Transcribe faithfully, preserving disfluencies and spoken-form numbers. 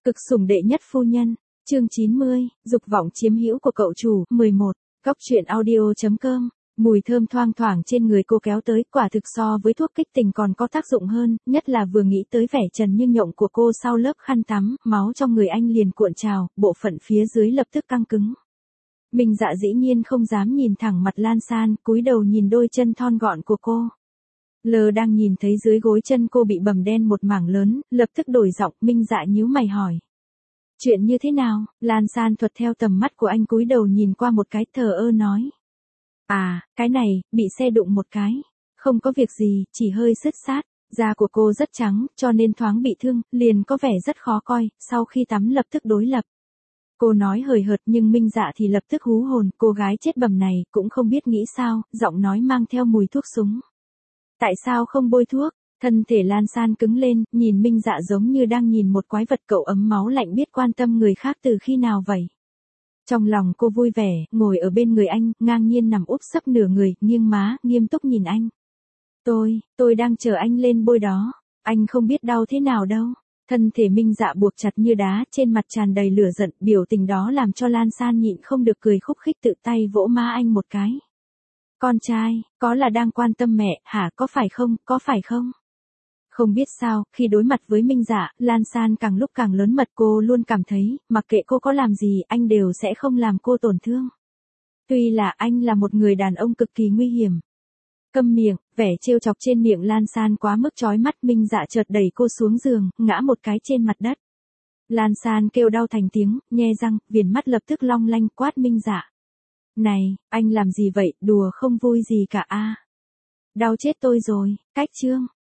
Cực sủng đệ nhất phu nhân, chương chín mươi, dục vọng chiếm hữu của cậu chủ, mười một, Cóc truyện audio chấm com. Mùi thơm thoang thoảng trên người cô kéo tới, quả thực so với thuốc kích tình còn có tác dụng hơn, nhất là vừa nghĩ tới vẻ trần như nhộng của cô sau lớp khăn tắm, máu trong người anh liền cuộn trào, bộ phận phía dưới lập tức căng cứng. Minh Dạ dĩ nhiên không dám nhìn thẳng mặt Lan San, cúi đầu nhìn đôi chân thon gọn của cô. Lờ đang nhìn thấy dưới gối chân cô bị bầm đen một mảng lớn, lập tức đổi giọng, Minh Dạ nhíu mày hỏi. Chuyện như thế nào? Lan San thuật theo tầm mắt của anh cúi đầu nhìn qua một cái, thờ ơ nói. À, cái này, bị xe đụng một cái. Không có việc gì, chỉ hơi sứt sát. Da của cô rất trắng, cho nên thoáng bị thương, liền có vẻ rất khó coi, sau khi tắm lập tức đối lập. Cô nói hời hợt nhưng Minh Dạ thì lập tức hú hồn, cô gái chết bầm này, cũng không biết nghĩ sao, giọng nói mang theo mùi thuốc súng. Tại sao không bôi thuốc? Thân thể Lan San cứng lên, nhìn Minh Dạ giống như đang nhìn một quái vật, cậu ấm máu lạnh biết quan tâm người khác từ khi nào vậy? Trong lòng cô vui vẻ, ngồi ở bên người anh, ngang nhiên nằm úp sấp nửa người, nghiêng má, nghiêm túc nhìn anh. Tôi, tôi đang chờ anh lên bôi đó. Anh không biết đau thế nào đâu. Thân thể Minh Dạ buộc chặt như đá, trên mặt tràn đầy lửa giận, biểu tình đó làm cho Lan San nhịn không được cười khúc khích, tự tay vỗ má anh một cái. Con trai, có là đang quan tâm mẹ, hả, có phải không, có phải không? Không biết sao, khi đối mặt với Minh Dạ, Lan San càng lúc càng lớn mật, cô luôn cảm thấy, mặc kệ cô có làm gì, anh đều sẽ không làm cô tổn thương. Tuy là anh là một người đàn ông cực kỳ nguy hiểm. Câm miệng, vẻ trêu chọc trên miệng Lan San quá mức chói mắt, Minh Dạ chợt đẩy cô xuống giường, ngã một cái trên mặt đất. Lan San kêu đau thành tiếng, nhe răng, viền mắt lập tức long lanh, quát Minh Dạ. Này, anh làm gì vậy, đùa không vui gì cả a? Đau chết tôi rồi, cách chương.